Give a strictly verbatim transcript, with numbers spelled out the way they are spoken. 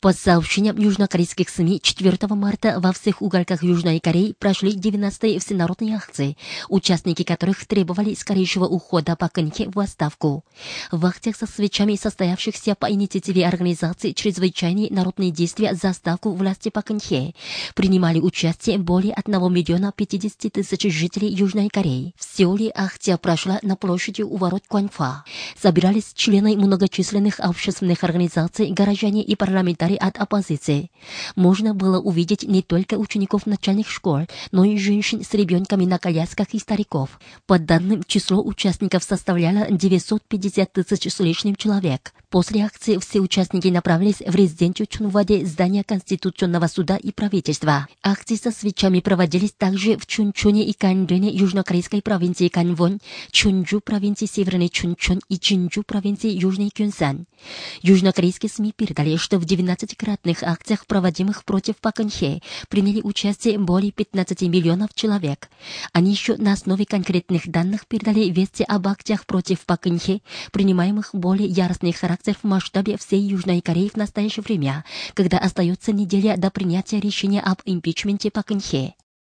По сообщениям южнокорейских СМИ, четвёртого марта во всех уголках Южной Кореи прошли девятнадцатые всенародные акции, участники которых требовали скорейшего ухода Пак Кын Хе в отставку. В акциях со свечами, состоявшихся по инициативе организации «Чрезвычайные народные действия за отставку власти Пак Кын Хе», принимали участие более одного миллиона пятидесяти тысяч жителей Южной Кореи. В Сеуле акция прошла на площади у ворот Кванфа. Собирались члены многочисленных общественных организаций, горожане и парламентарии от оппозиции. Можно было увидеть не только учеников начальных школ, но и женщин с ребенками на колясках и стариков. По данным, число участников составляло девятьсот пятьдесят тысяч с лишним человек. После акции все участники направились в резиденцию Чунваде, здание Конституционного суда и правительства. Акции со свечами проводились также в Чунчоне и Кандене южнокорейской провинции Канвон, Чунджу провинции Северный Чунчон и Чинджу провинции Южный Кёнсан. Южнокорейские СМИ передали, что в двенадцатикратных акциях, проводимых против Пак Кын Хе, приняли участие более пятнадцати миллионов человек. Они еще на основе конкретных данных передали вести об акциях против Пак Кын Хе, принимаемых более яростный характер в масштабе всей Южной Кореи в настоящее время, когда остается неделя до принятия решения об импичменте Пак Кын Хе.